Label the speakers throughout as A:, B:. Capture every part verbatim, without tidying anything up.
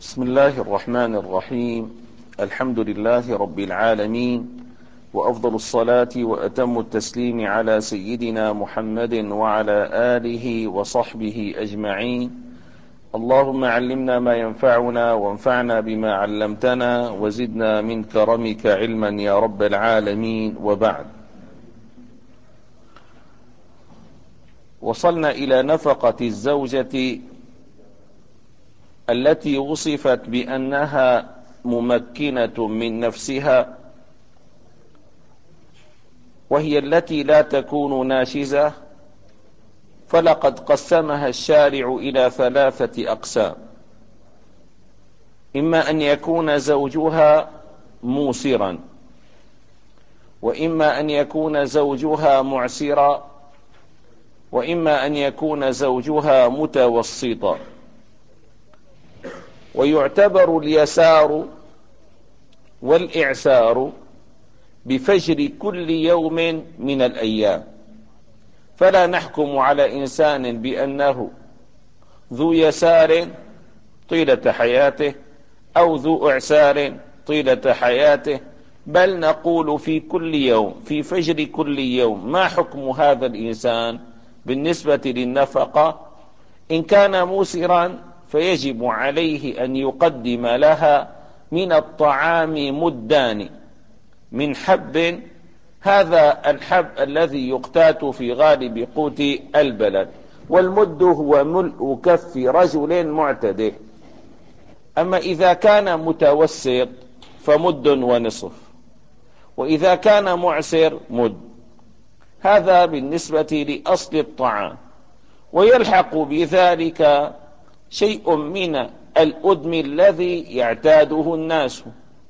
A: بسم الله الرحمن الرحيم. الحمد لله رب العالمين، وأفضل الصلاة وأتم التسليم على سيدنا محمد وعلى آله وصحبه أجمعين. اللهم علمنا ما ينفعنا وانفعنا بما علمتنا وزدنا من كرمك علما يا رب العالمين. وبعد، وصلنا إلى نفقة الزوجة التي وصفت بأنها ممكنة من نفسها، وهي التي لا تكون ناشزة، فلقد قسمها الشارع إلى ثلاثة أقسام: إما أن يكون زوجها موسرا، وإما أن يكون زوجها معسرا، وإما أن يكون زوجها متوسطا. ويعتبر اليسار والإعسار بفجر كل يوم من الأيام، فلا نحكم على إنسان بأنه ذو يسار طيلة حياته أو ذو إعسار طيلة حياته، بل نقول في كل يوم، في فجر كل يوم، ما حكم هذا الإنسان بالنسبة للنفقة. إن كان موسرا فيجب عليه أن يقدم لها من الطعام مدان من حب، هذا الحب الذي يقتات في غالب قوت البلد، والمد هو ملء كف رجل معتدل. أما إذا كان متوسط فمد ونصف، وإذا كان معسر مد. هذا بالنسبة لأصل الطعام. ويلحق بذلك شيء من الأدم الذي يعتاده الناس،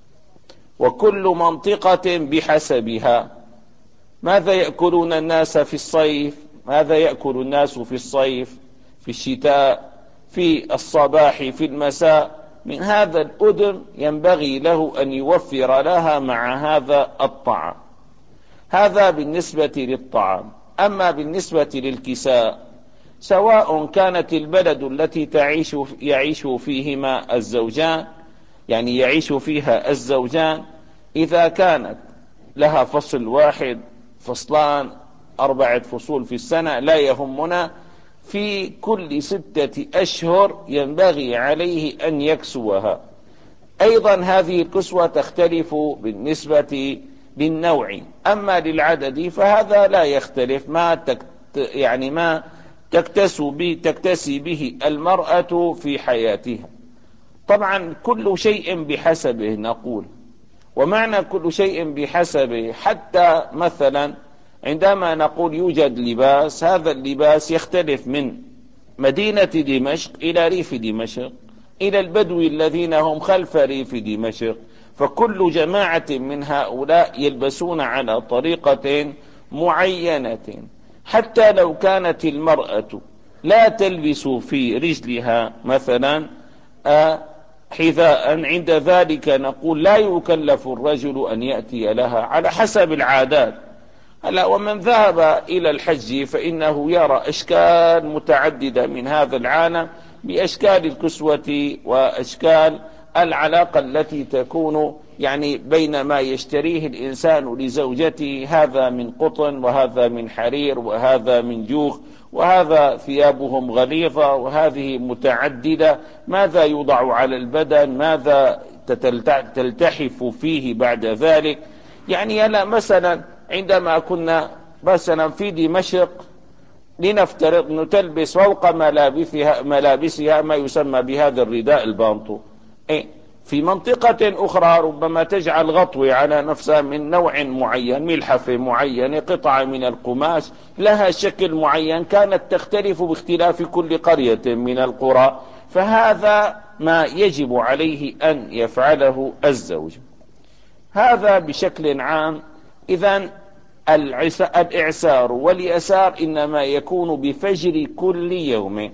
A: وكل منطقة بحسبها. ماذا يأكلون الناس في الصيف؟ ماذا يأكل الناس في الصيف، في الشتاء، في الصباح، في المساء؟ من هذا الأدم ينبغي له أن يوفر لها مع هذا الطعام. هذا بالنسبة للطعام. أما بالنسبة للكساء، سواء كانت البلد التي تعيش يعيش فيهما الزوجان، يعني يعيش فيها الزوجان، إذا كانت لها فصل واحد، فصلان، أربعة فصول في السنة، لا يهمنا، في كل ستة أشهر ينبغي عليه أن يكسوها. أيضا هذه الكسوة تختلف بالنسبة للنوع. أما للعدد فهذا لا يختلف، ما تكت يعني ما تكتسي به, تكتسي به المرأة في حياتها. طبعا كل شيء بحسبه نقول، ومعنى كل شيء بحسبه، حتى مثلا عندما نقول يوجد لباس، هذا اللباس يختلف من مدينة دمشق إلى ريف دمشق، إلى البدو الذين هم خلف ريف دمشق، فكل جماعة من هؤلاء يلبسون على طريقة معينة. حتى لو كانت المرأة لا تلبس في رجلها مثلا حذاء، عند ذلك نقول لا يكلف الرجل أن يأتي لها على حسب العادات. هلا ومن ذهب إلى الحج فإنه يرى أشكال متعددة من هذا العالم، بأشكال الكسوة وأشكال العلاقة التي تكون يعني بين ما يشتريه الإنسان لزوجته، هذا من قطن وهذا من حرير وهذا من جوخ، وهذا ثيابهم غليظة وهذه متعددة، ماذا يوضع على البدن، ماذا تلتحف فيه بعد ذلك. يعني أنا مثلا عندما كنا مثلا في دمشق، لنفترض أنه تلبس فوق ملابسها, ملابسها ما يسمى بهذا الرداء البانطو. إيه؟ في منطقة أخرى ربما تجعل غطوة على نفسها من نوع معين، ملحفة معينة، قطعة من القماش لها شكل معين، كانت تختلف باختلاف كل قرية من القرى. فهذا ما يجب عليه أن يفعله الزوج. هذا بشكل عام. إذن الإعسار واليسار إنما يكون بفجر كل يوم،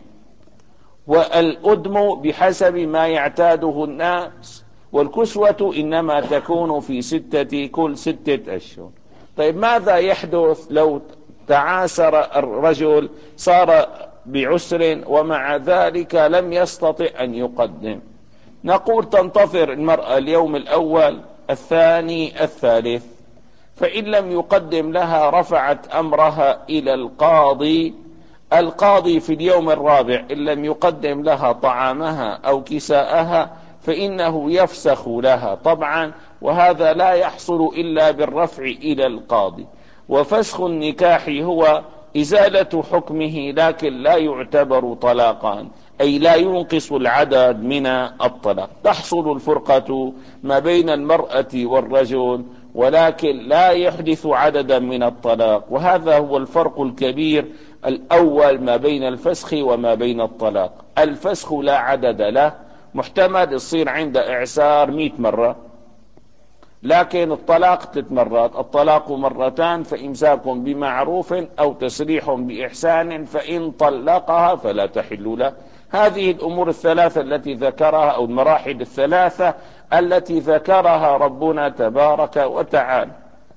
A: والأدم بحسب ما يعتاده الناس، والكسوة إنما تكون في ستة كل ستة أشهر. طيب ماذا يحدث لو تعاسر الرجل، صار بعسر ومع ذلك لم يستطع أن يقدم؟ نقول تنتظر المرأة اليوم الأول الثاني الثالث، فإن لم يقدم لها رفعت أمرها إلى القاضي. القاضي في اليوم الرابع إن لم يقدم لها طعامها أو كساءها فإنه يفسخ لها طبعا، وهذا لا يحصل إلا بالرفع إلى القاضي. وفسخ النكاح هو إزالة حكمه لكن لا يعتبر طلاقا، أي لا ينقص العدد من الطلاق. تحصل الفرقة ما بين المرأة والرجل ولكن لا يحدث عددا من الطلاق، وهذا هو الفرق الكبير الأول ما بين الفسخ وما بين الطلاق. الفسخ لا عدد له، محتمل يصير عند إعسار مئة مرة، لكن الطلاق ثلاث مرات. الطلاق مرتان فإمساك بمعروف أو تسريح بإحسان، فإن طلقها فلا تحل له. هذه الأمور الثلاثة التي ذكرها أو المراحل الثلاثة التي ذكرها ربنا تبارك وتعالى.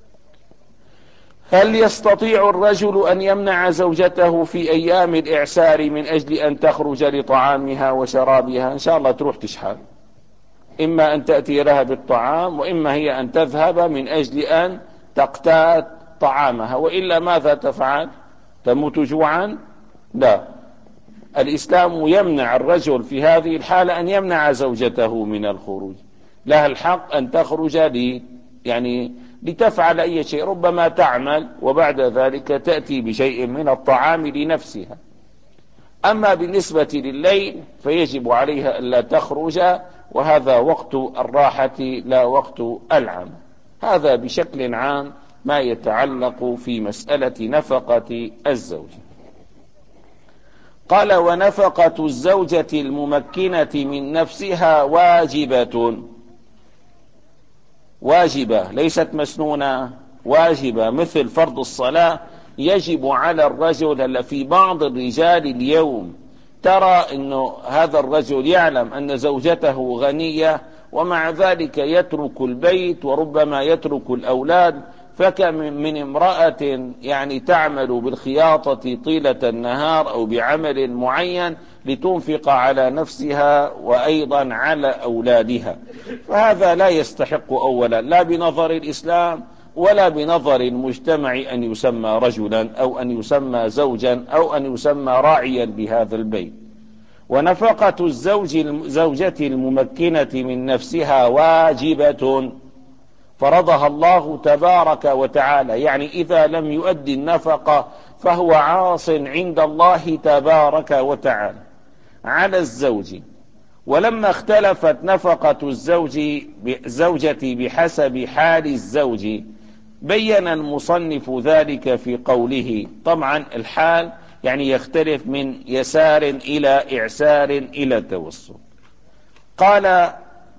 A: هل يستطيع الرجل أن يمنع زوجته في أيام الإعسار من أجل أن تخرج لطعامها وشرابها؟ إن شاء الله تروح تشحال، إما أن تأتي لها بالطعام وإما هي أن تذهب من أجل أن تقتات طعامها، وإلا ماذا تفعل؟ تموت جوعا؟ لا. الإسلام يمنع الرجل في هذه الحالة أن يمنع زوجته من الخروج، لها الحق أن تخرج لي يعني لتفعل أي شيء، ربما تعمل وبعد ذلك تأتي بشيء من الطعام لنفسها. أما بالنسبة لليل فيجب عليها ألا تخرج، وهذا وقت الراحة لا وقت العمل. هذا بشكل عام ما يتعلق في مسألة نفقة الزوج. قال: ونفقة الزوجة الممكنة من نفسها واجبة. واجبة ليست مسنونة، واجبة، مثل فرض الصلاة يجب على الرجل. في بعض الرجال اليوم ترى أنه هذا الرجل يعلم أن زوجته غنية ومع ذلك يترك البيت وربما يترك الأولاد، فكم من امرأة يعني تعمل بالخياطة طيلة النهار أو بعمل معين لتنفق على نفسها وأيضا على أولادها، فهذا لا يستحق أولا لا بنظر الإسلام ولا بنظر المجتمع أن يسمى رجلا أو أن يسمى زوجا أو أن يسمى راعيا بهذا البيت. ونفقة الزوج الزوجة الممكنة من نفسها واجبة فرضها الله تبارك وتعالى، يعني إذا لم يؤدي النفقة فهو عاص عند الله تبارك وتعالى على الزوج. ولما اختلفت نفقة الزوج الزوجة بحسب حال الزوج بين المصنف ذلك في قوله. طبعا الحال يعني يختلف من يسار إلى إعسار إلى توسط. قال: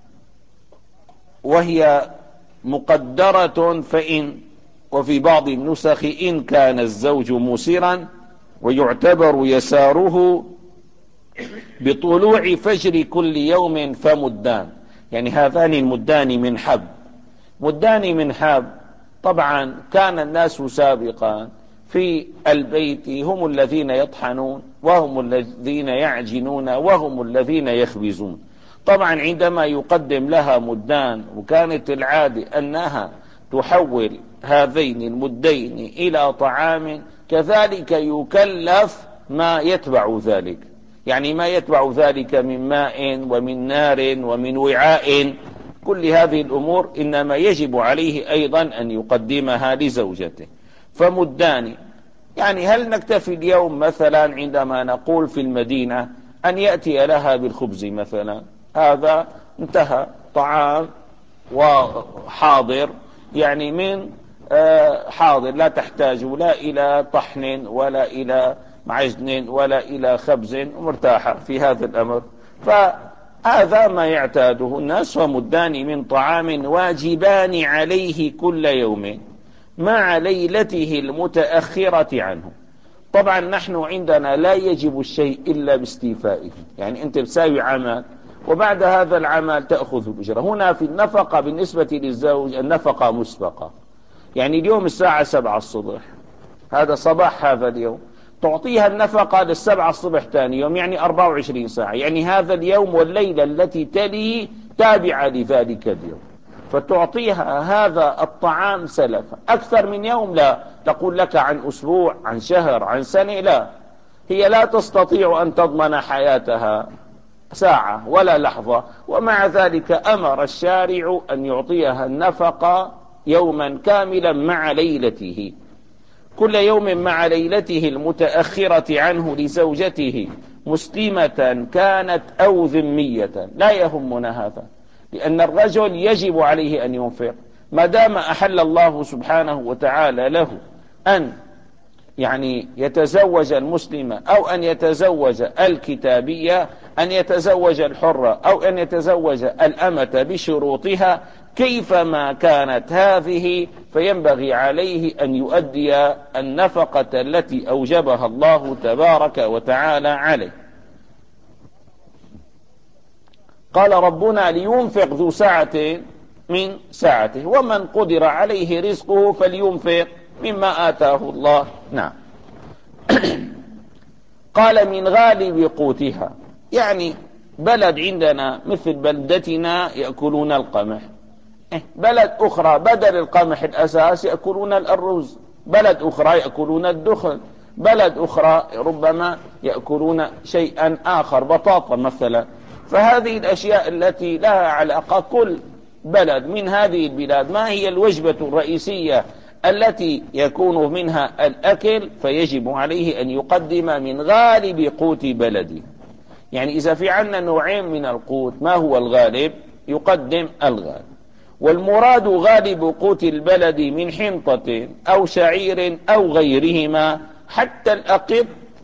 A: وهي مقدرة فإن، وفي بعض النسخ إن كان الزوج مسرا، ويعتبر يساره بطلوع فجر كل يوم فمدان، يعني هذان المدان من حب. مدان من حب، طبعا كان الناس سابقا في البيت هم الذين يطحنون وهم الذين يعجنون وهم الذين يخبزون. طبعا عندما يقدم لها مدان، وكانت العادة أنها تحول هذين المدين إلى طعام، كذلك يكلف ما يتبع ذلك، يعني ما يتبع ذلك من ماء ومن نار ومن وعاء، كل هذه الأمور إنما يجب عليه أيضا أن يقدمها لزوجته. فمدان، يعني هل نكتفي اليوم مثلا عندما نقول في المدينة أن يأتي لها بالخبز مثلا؟ هذا انتهى، طعام وحاضر، يعني من حاضر، لا تحتاج لا إلى طحن ولا إلى عجن ولا إلى خبز، مرتاحة في هذا الأمر. فهذا ما يعتاده الناس. ومدان من طعام واجبان عليه كل يوم مع ليلته المتأخرة عنه. طبعا نحن عندنا لا يجب الشيء إلا باستيفائه، يعني أنت بتساوي عمل وبعد هذا العمل تأخذ الأجرة. هنا في النفقة بالنسبة للزوج النفقة مسبقة، يعني اليوم الساعة سبعة الصبح، هذا صباح هذا اليوم، تعطيها النفقة للسبعة الصبح ثاني يوم، يعني أربعة وعشرين ساعة، يعني هذا اليوم والليلة التي تلي تابعة لذلك اليوم، فتعطيها هذا الطعام سلفا. أكثر من يوم لا، تقول لك عن أسبوع، عن شهر، عن سنة، لا، هي لا تستطيع أن تضمن حياتها ساعة ولا لحظة، ومع ذلك أمر الشارع أن يعطيها النفقة يوما كاملا مع ليلته، كل يوم مع ليلته المتأخرة عنه لزوجته، مسلمة كانت أو ذمية، لا يهمنا هذا، لأن الرجل يجب عليه أن ينفق ما دام أحل الله سبحانه وتعالى له أن يعني يتزوج المسلمة أو أن يتزوج الكتابية، أن يتزوج الحرة أو أن يتزوج الأمة بشروطها كيفما كانت هذه، فينبغي عليه أن يؤدي النفقة التي أوجبها الله تبارك وتعالى عليه. قال ربنا لينفق ذو سعة من سعته، ومن قدر عليه رزقه فلينفق مما آتاه الله. نعم. قال من غالب قوتها، يعني بلد عندنا مثل بلدتنا يأكلون القمح، بلد أخرى بدل القمح الأساس يأكلون الأرز، بلد أخرى يأكلون الدخن، بلد أخرى ربما يأكلون شيئا آخر، بطاطا مثلا. فهذه الأشياء التي لها علاقة، كل بلد من هذه البلاد ما هي الوجبة الرئيسية التي يكون منها الأكل، فيجب عليه أن يقدم من غالب قوت بلده. يعني إذا في عنا نوعين من القوت، ما هو الغالب؟ يقدم الغالب. والمراد غالب قوت البلد من حنطة أو شعير أو غيرهما، حتى الأقط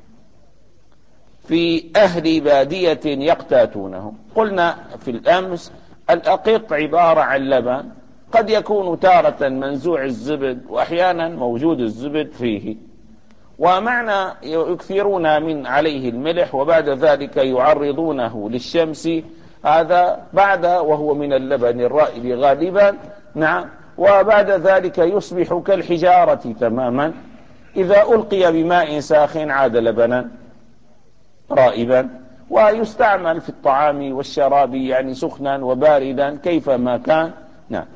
A: في أهل بادية يقتاتونه. قلنا في الأمس الأقط عبارة عن لبن، قد يكون تارة منزوع الزبد وأحيانا موجود الزبد فيه، ومعنى يكثرون من عليه الملح وبعد ذلك يعرضونه للشمس، هذا بعد وهو من اللبن الرائب غالبا. نعم. وبعد ذلك يصبح كالحجارة تماما، إذا ألقي بماء ساخن عاد لبنا رائبا، ويستعمل في الطعام والشراب، يعني سخنا وباردا كيفما كان. نعم.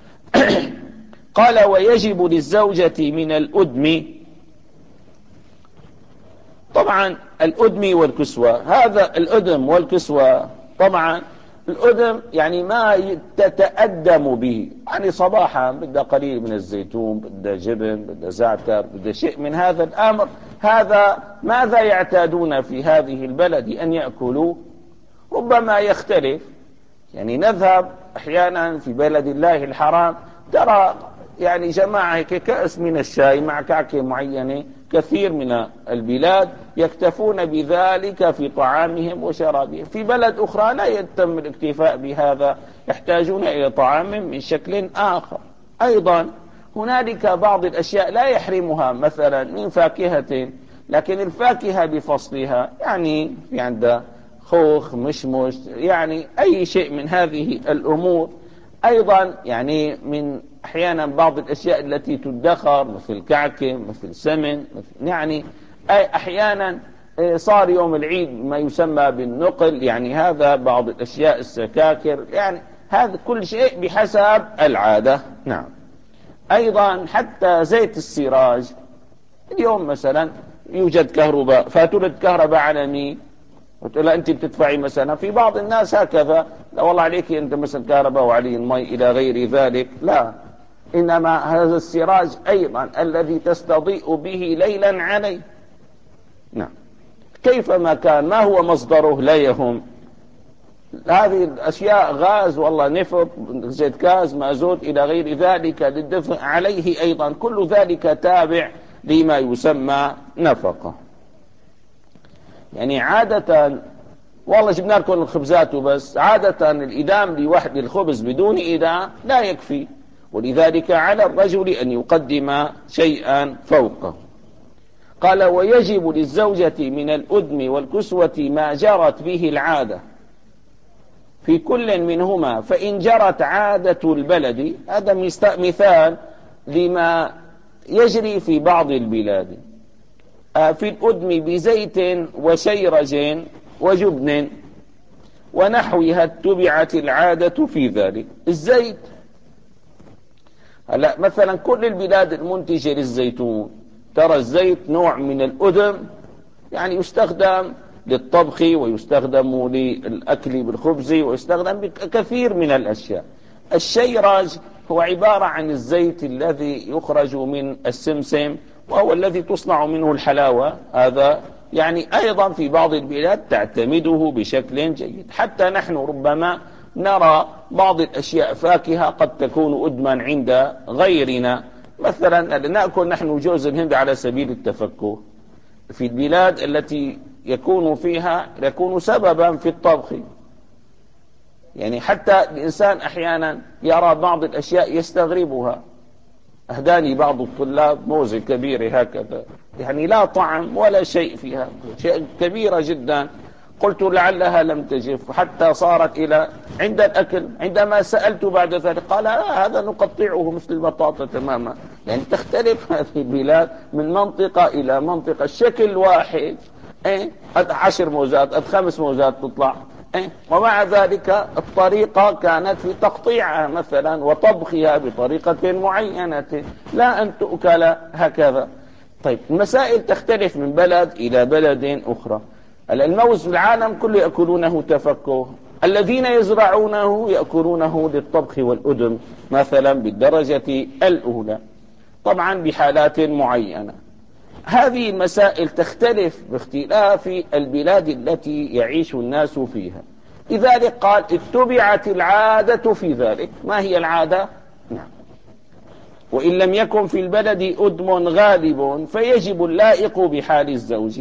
A: قال ويجب للزوجة من الأدم، طبعا الأدم والكسوة، هذا الأدم والكسوة طبعا الأدم يعني ما تتأدم به، يعني صباحا بدها قليل من الزيتون، بدها جبن، بدها زعتر، بدها شيء من هذا الأمر. هذا ماذا يعتادون في هذه البلد أن يأكلوا؟ ربما يختلف، يعني نذهب أحيانا في بلد الله الحرام ترى يعني جماعة كأس من الشاي مع كعكة معينة، كثير من البلاد يكتفون بذلك في طعامهم وشرابهم. في بلد أخرى لا يتم الاكتفاء بهذا، يحتاجون إلى طعام من شكل آخر. أيضا هنالك بعض الأشياء لا يحرمها مثلا من فاكهة، لكن الفاكهة بفصلها، يعني في عندها خوخ، مشمش، يعني أي شيء من هذه الأمور. أيضا يعني من أحيانا بعض الأشياء التي تدخر مثل كعكة، مثل سمن، مثل يعني أحيانا صار يوم العيد ما يسمى بالنقل، يعني هذا بعض الأشياء السكاكر، يعني هذا كل شيء بحسب العادة. نعم. أيضا حتى زيت السراج، اليوم مثلا يوجد كهرباء، فاتورة كهرباء على مين؟ قلت له أنت بتدفعي مثلا، في بعض الناس هكذا، لا والله عليك أنت مثلا كهرباء وعلي المي إلى غير ذلك، لا، إنما هذا السراج أيضا الذي تستضيء به ليلا عليه. نعم. كيفما كان ما هو مصدره لا يهم، هذه الأشياء غاز والله نفط، زيت غاز، مازوت إلى غير ذلك للدفع عليه، أيضا كل ذلك تابع لما يسمى نفقة. يعني عادة والله جبنا لكم الخبزات وبس، عادة الإدام لوحد الخبز بدون إدام لا يكفي، ولذلك على الرجل أن يقدم شيئا فوقه. قال ويجب للزوجة من الأدم والكسوة ما جرت به العادة في كل منهما، فإن جرت عادة البلد، هذا مثال لما يجري في بعض البلاد، في الأدم بزيت وشيرج وجبن ونحوها اتبعت العادة في ذلك. الزيت هلا مثلا كل البلاد المنتجة للزيتون ترى الزيت نوع من الأدم، يعني يستخدم للطبخ ويستخدم للأكل بالخبز ويستخدم بكثير من الأشياء. الشيرج هو عبارة عن الزيت الذي يخرج من السمسم وهو الذي تصنع منه الحلاوة، هذا يعني أيضا في بعض البلاد تعتمده بشكل جيد. حتى نحن ربما نرى بعض الأشياء فاكهة قد تكون أدما عند غيرنا، مثلا نأكل نحن جوز الهند على سبيل التفكه في البلاد التي يكون فيها يكون سببا في الطبخ، يعني حتى الإنسان أحيانا يرى بعض الأشياء يستغربها. أهداني بعض الطلاب موزة كبيرة هكذا، يعني لا طعم ولا شيء فيها، شيء كبيرة جدا. قلت لعلها لم تجف حتى صارت إلى عند الأكل. عندما سألت بعد ذلك قال آه هذا نقطعه مثل البطاطا تماما. يعني تختلف هذه البلاد من منطقة إلى منطقة، الشكل واحد، إيه قد عشر موزات قد خمس موزات تطلع، إيه؟ ومع ذلك الطريقة كانت في تقطيعها مثلا وطبخها بطريقة معينة، لا أن تؤكل هكذا. طيب المسائل تختلف من بلد إلى بلد أخرى. الموز في العالم كله يأكلونه تفكه، الذين يزرعونه يأكلونه للطبخ والأدم مثلا بالدرجة الأولى، طبعا بحالات معينة. هذه المسائل تختلف باختلاف البلاد التي يعيش الناس فيها. لذلك قال اتبعت العادة في ذلك. ما هي العادة؟ نعم. وإن لم يكن في البلد أدم غالب فيجب اللائق بحال الزوج.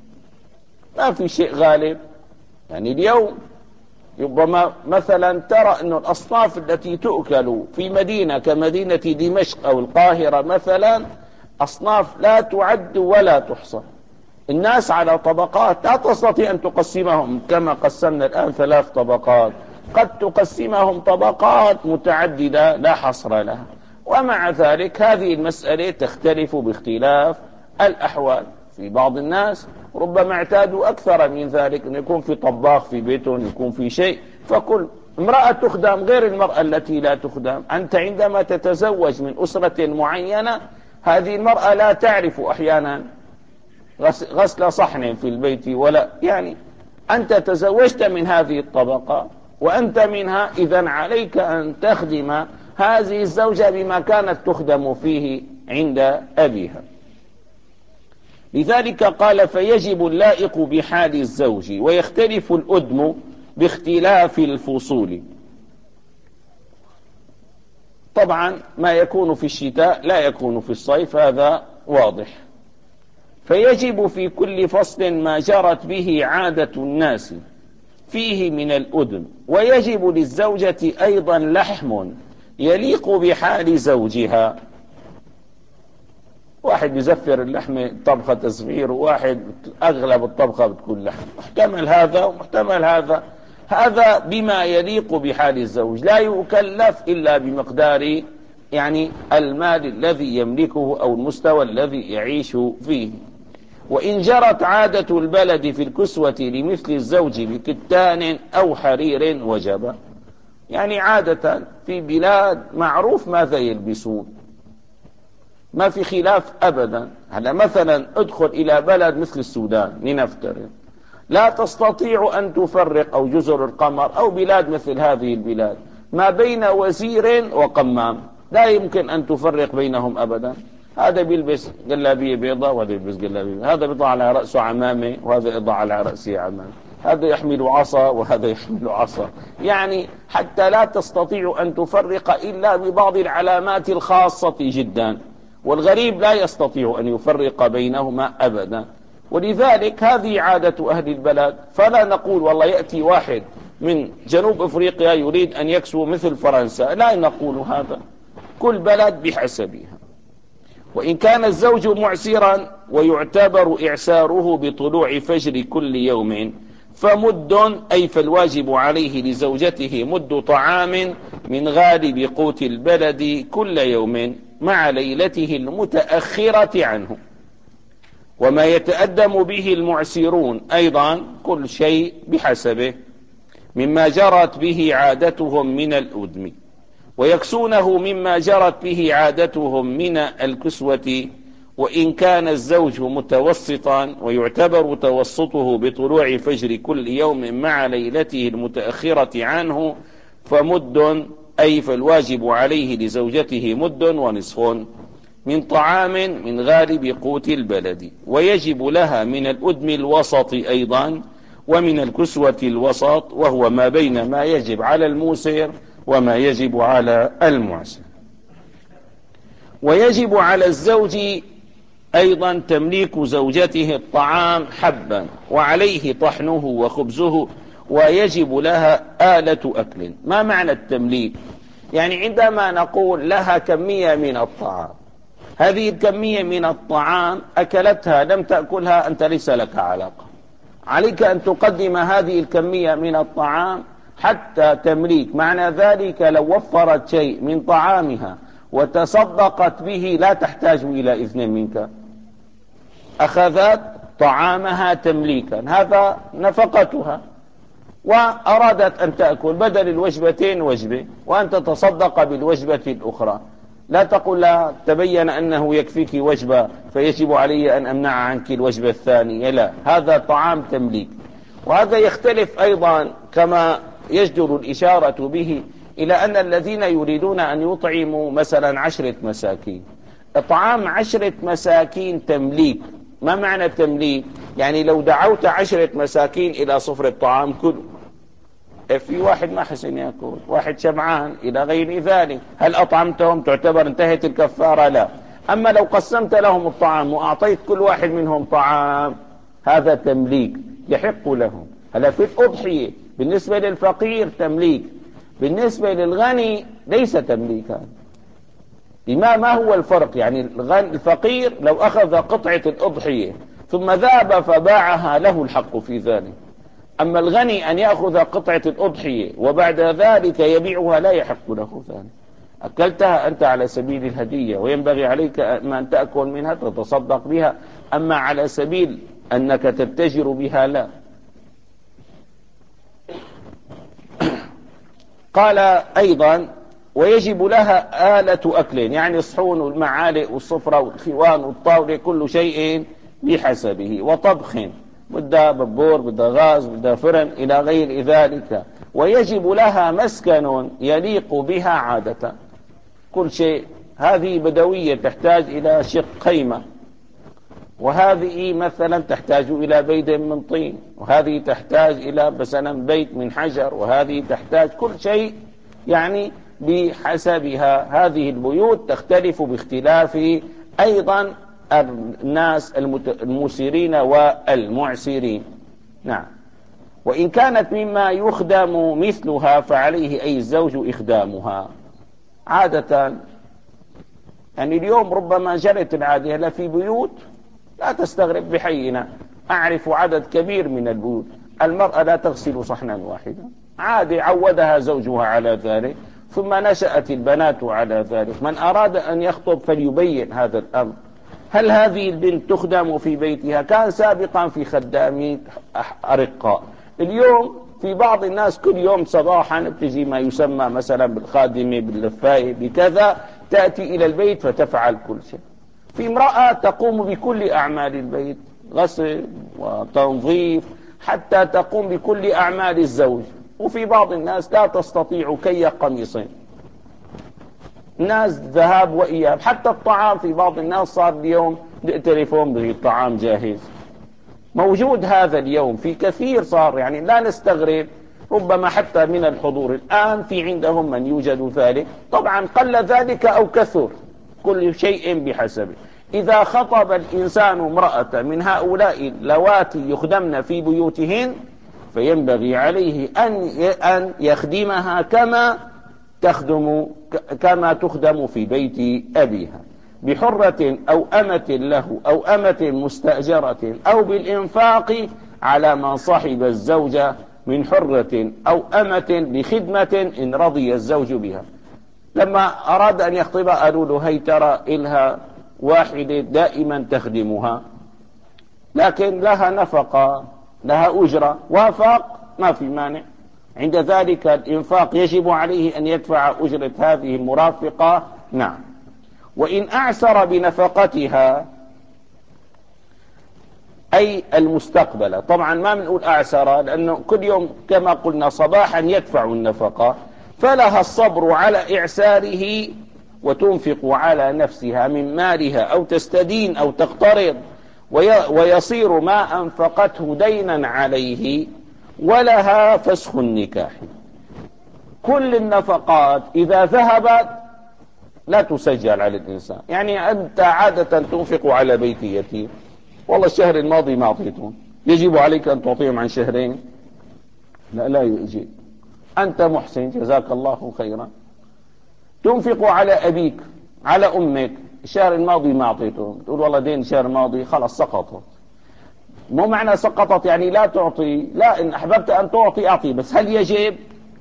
A: ما في شيء غالب، يعني اليوم ربما مثلا ترى أن الأصناف التي تؤكل في مدينة كمدينة دمشق أو القاهرة مثلا أصناف لا تعد ولا تحصى. الناس على طبقات لا تستطيع أن تقسمهم كما قسمنا الآن ثلاث طبقات، قد تقسمهم طبقات متعددة لا حصر لها. ومع ذلك هذه المسألة تختلف باختلاف الأحوال. في بعض الناس ربما اعتادوا أكثر من ذلك، أن يكون في طباخ في بيتهم، يكون في شيء، فكل امرأة تخدم غير المرأة التي لا تخدم. أنت عندما تتزوج من أسرة معينة هذه المرأة لا تعرف أحيانا غسل صحن في البيت، ولا يعني أنت تزوجت من هذه الطبقة وأنت منها، إذن عليك أن تخدم هذه الزوجة بما كانت تخدم فيه عند أبيها. لذلك قال فيجب اللائق بحال الزوج، ويختلف الأدم باختلاف الفصول. طبعا ما يكون في الشتاء لا يكون في الصيف، هذا واضح. فيجب في كل فصل ما جرت به عادة الناس فيه من الأدم، ويجب للزوجة أيضا لحم يليق بحال زوجها. واحد يزفر اللحم طبخة تصغير، وواحد أغلب الطبخة بتكون لحم، محتمل هذا ومحتمل هذا. هذا بما يليق بحال الزوج، لا يكلف إلا بمقدار يعني المال الذي يملكه أو المستوى الذي يعيش فيه. وإن جرت عادة البلد في الكسوة لمثل الزوج بكتان أو حرير وجب. يعني عادة في بلاد معروف ماذا يلبسون، ما في خلاف أبدا. هلا مثلا ادخل إلى بلد مثل السودان لنفترض، لا تستطيع أن تفرق، أو جزر القمر أو بلاد مثل هذه البلاد، ما بين وزير وقمام، لا يمكن أن تفرق بينهم أبدا. هذا بيلبس جلابية بيضاء وهذا يلبس جلابية، هذا بيضع على رأسه عمامة وهذا يضع على رأسه عمامة، هذا يحمل عصا وهذا يحمل عصا. يعني حتى لا تستطيع أن تفرق إلا ببعض العلامات الخاصة جدا، والغريب لا يستطيع أن يفرق بينهما أبدا. ولذلك هذه عادة أهل البلد. فلا نقول والله يأتي واحد من جنوب أفريقيا يريد أن يكسو مثل فرنسا، لا نقول هذا، كل بلد بحسبها. وإن كان الزوج معسرا ويعتبر إعساره بطلوع فجر كل يوم فمد، أي فالواجب عليه لزوجته مد طعام من غالب قوت البلد كل يوم مع ليلته المتأخرة عنه. وما يتأدم به المعسرون أيضا كل شيء بحسبه مما جرت به عادتهم من الأدم، ويكسونه مما جرت به عادتهم من الكسوة، وإن كان الزوج متوسطا ويعتبر توسطه بطلوع فجر كل يوم مع ليلته المتأخرة عنه فمد، أي فالواجب عليه لزوجته مد ونصف من طعام من غالب قوت البلد، ويجب لها من الأدم الوسط أيضا ومن الكسوة الوسط، وهو ما بين ما يجب على الموسر وما يجب على المعسر. ويجب على الزوج أيضا تمليك زوجته الطعام حبا وعليه طحنه وخبزه، ويجب لها آلة أكل. ما معنى التمليك؟ يعني عندما نقول لها كمية من الطعام، هذه الكمية من الطعام أكلتها لم تأكلها أنت ليس لك علاقة، عليك أن تقدم هذه الكمية من الطعام حتى تمليك. معنى ذلك لو وفرت شيء من طعامها وتصدقت به لا تحتاج إلى إذن منك، أخذت طعامها تمليكا، هذا نفقتها، وأرادت أن تأكل بدل الوجبتين وجبة وأن تتصدق بالوجبة الأخرى، لا تقول لا تبين أنه يكفيك وجبة فيجب علي أن أمنع عنك الوجبة الثانية، لا، هذا طعام تمليك. وهذا يختلف أيضا كما يجدر الإشارة به إلى أن الذين يريدون أن يطعموا مثلا عشرة مساكين، إطعام عشرة مساكين تمليك. ما معنى تمليك؟ يعني لو دعوت عشرة مساكين إلى صفر الطعام كله، في واحد ما حسن يأكل، واحد شبعان إلى غير ذلك، هل أطعمتهم؟ تعتبر انتهت الكفارة؟ لا. أما لو قسمت لهم الطعام وأعطيت كل واحد منهم طعام، هذا تمليك يحق لهم. هلا في الأضحية بالنسبة للفقير تمليك، بالنسبة للغني ليس تمليكا. بما ما هو الفرق؟ يعني الفقير لو أخذ قطعة الأضحية ثم ذهب فباعها له الحق في ذلك، أما الغني أن يأخذ قطعة الأضحية وبعد ذلك يبيعها لا يحق له ذلك. أكلتها أنت على سبيل الهدية وينبغي عليك أن تأكل منها تتصدق بها، أما على سبيل أنك تتجر بها لا. قال أيضا ويجب لها آلة أكل، يعني الصحون والمعالق والصفرة والخوان والطاولة كل شيء بحسبه، وطبخ بدها ببور بدها غاز بدها فرن إلى غير ذلك. ويجب لها مسكن يليق بها عادة، كل شيء. هذه بدوية تحتاج إلى شق خيمة، وهذه مثلا تحتاج إلى بيت من طين، وهذه تحتاج إلى مثلا بيت من حجر، وهذه تحتاج كل شيء يعني بحسبها. هذه البيوت تختلف باختلاف أيضا الناس المسيرين والمعسرين. نعم. وإن كانت مما يخدم مثلها فعليه أي الزوج إخدامها عادة. يعني اليوم ربما جرت العادة، لا في بيوت لا تستغرب بحينا، أعرف عدد كبير من البيوت المرأة لا تغسل صحنا واحدا، عادة عودها زوجها على ذلك، ثم نشأت البنات على ذلك. من أراد أن يخطب فليبين هذا الأمر. هل هذه البنت تخدم في بيتها؟ كان سابقا في خدامي أرقاء، اليوم في بعض الناس كل يوم صباحا بتجي ما يسمى مثلا بالخادمة باللفاية بكذا، تأتي إلى البيت فتفعل كل شيء. في امرأة تقوم بكل أعمال البيت، غسل وتنظيف، حتى تقوم بكل أعمال الزوج. وفي بعض الناس لا تستطيع كي قميصين، ناس ذهاب وإياب، حتى الطعام في بعض الناس صار اليوم بالتليفون به الطعام جاهز، موجود هذا اليوم في كثير صار، يعني لا نستغرب. ربما حتى من الحضور الآن في عندهم من يوجد ذلك، طبعا قل ذلك أو كثر، كل شيء بحسبه. إذا خطب الإنسان امرأة من هؤلاء اللواتي يخدمن في بيوتهن فينبغي عليه أن يخدمها كما تخدم كما تخدم في بيت أبيها، بحرة أو أمة له أو أمة مستأجرة أو بالإنفاق على ما صاحب الزوجة من حرة أو أمة بخدمة إن رضي الزوج بها. لما أراد أن يخطبها قالوا له هي ترى إلها واحدة دائما تخدمها، لكن لها نفقة، لها أجرة، وافق ما في مانع. عند ذلك الإنفاق يجب عليه أن يدفع أجرة هذه المرافقة. نعم. وإن أعسر بنفقتها أي المستقبلة، طبعا ما بنقول أعسر لأنه كل يوم كما قلنا صباحا يدفع النفقة، فلها الصبر على إعساره وتنفق على نفسها من مالها أو تستدين أو تقترض ويصير ما أنفقته دينا عليه، ولها فسخ النكاح. كل النفقات إذا ذهبت لا تسجل على الإنسان. يعني أنت عادة تنفق على بيت يتيم، والله الشهر الماضي ما أعطيتهم، يجب عليك أن تعطيهم عن شهرين؟ لا لا يجب. أنت محسن جزاك الله خيرا، تنفق على أبيك على أمك، الشهر الماضي ما أعطيتهم، تقول والله دين الشهر الماضي خلاص سقطت. مو معنى سقطت يعني لا تعطي، لا، إن أحببت أن تعطي أعطي، بس هل يجب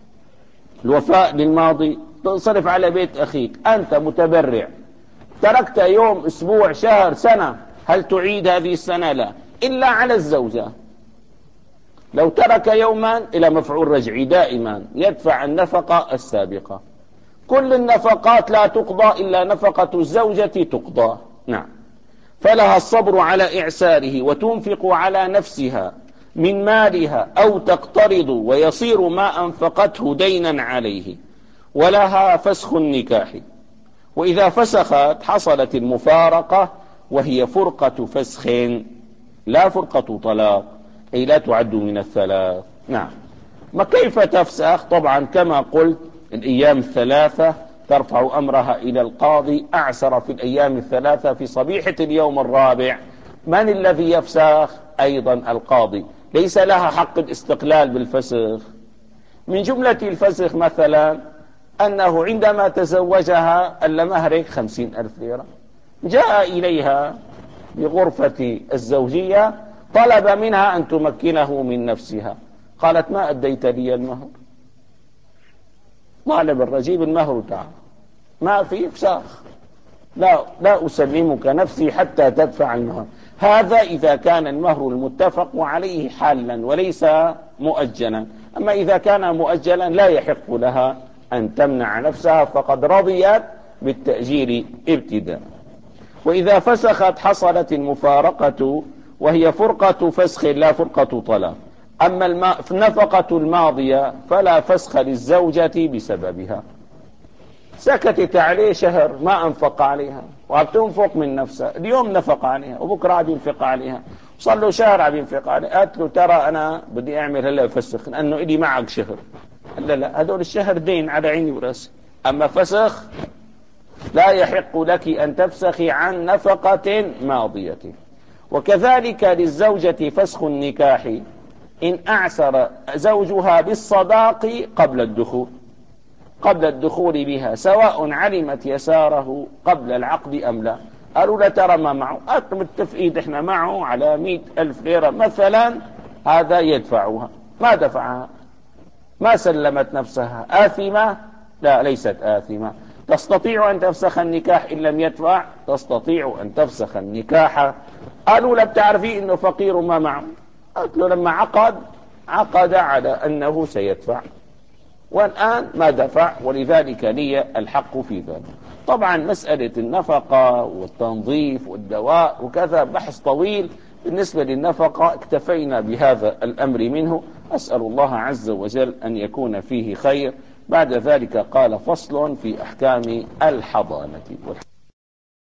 A: الوفاء للماضي؟ تنصرف على بيت أخيك، أنت متبرع، تركت يوم أسبوع شهر سنة، هل تعيد هذه السنة؟ لا، إلا على الزوجة. لو ترك يوما إلى مفعول رجعي دائما يدفع النفقة السابقة. كل النفقات لا تقضى إلا نفقة الزوجة تقضى. نعم. فلها الصبر على إعساره وتنفق على نفسها من مالها أو تقترض ويصير ما أنفقته دينا عليه، ولها فسخ النكاح. وإذا فسخت حصلت المفارقة، وهي فرقة فسخ لا فرقة طلاق، أي لا تعد من الثلاث. نعم. ما كيف تفسخ؟ طبعا كما قلت الأيام الثلاثة ترفع أمرها إلى القاضي، أعسر في الأيام الثلاثة في صبيحة اليوم الرابع، من الذي يفسخ؟ أيضا القاضي، ليس لها حق الاستقلال بالفسخ. من جملة الفسخ مثلا أنه عندما تزوجها ألا مهرك خمسين ألف ليرة، جاء إليها بغرفة الزوجية طلب منها أن تمكنه من نفسها، قالت ما أديت لي المهر، طالب الرجيب المهر تعال، ما في فساخ، لا لا أسلمك نفسي حتى تدفع المهر. هذا إذا كان المهر المتفق عليه حالا وليس مؤجلا. أما إذا كان مؤجلا لا يحق لها أن تمنع نفسها، فقد رضيت بالتأجير ابتداء. وإذا فسخت حصلت المفارقة، وهي فرقة فسخ لا فرقة طلاق. أما النفقة الماضية فلا فسخ للزوجة بسببها، سكتت عليه شهر ما أنفق عليها وبتنفق من نفسها، اليوم نفق عليها وبكرة عم ينفق عليها، صار له شهر عم ينفق عليها، قالت له ترى أنا بدي أعمل هلا فسخ لأنه إلي معك شهر. لا لا، هدول الشهر دين على عيني وراسي، أما فسخ لا يحق لك أن تفسخي عن نفقة ماضية. وكذلك للزوجة فسخ النكاح إن أعسر زوجها بالصداق قبل الدخول قبل الدخول بها، سواء علمت يساره قبل العقد أم لا. قالوا لا ترى ما معه، أنتم متفقين إحنا معه على مئة ألف ليرة مثلا، هذا يدفعها، ما دفعها، ما سلمت نفسها، آثمة؟ لا، ليست آثمة. تستطيع أن تفسخ النكاح إن لم يدفع؟ تستطيع أن تفسخ النكاح. قالوا لا بتعرفي إنه فقير ما معه، قلت له لما عقد عقد على أنه سيدفع، والآن ما دفع، ولذلك لي الحق في ذلك. طبعا مسألة النفقة والتنظيف والدواء وكذا بحث طويل، بالنسبة للنفقة اكتفينا بهذا الأمر منه، أسأل الله عز وجل أن يكون فيه خير. بعد ذلك قال فصل في أحكام الحضانة.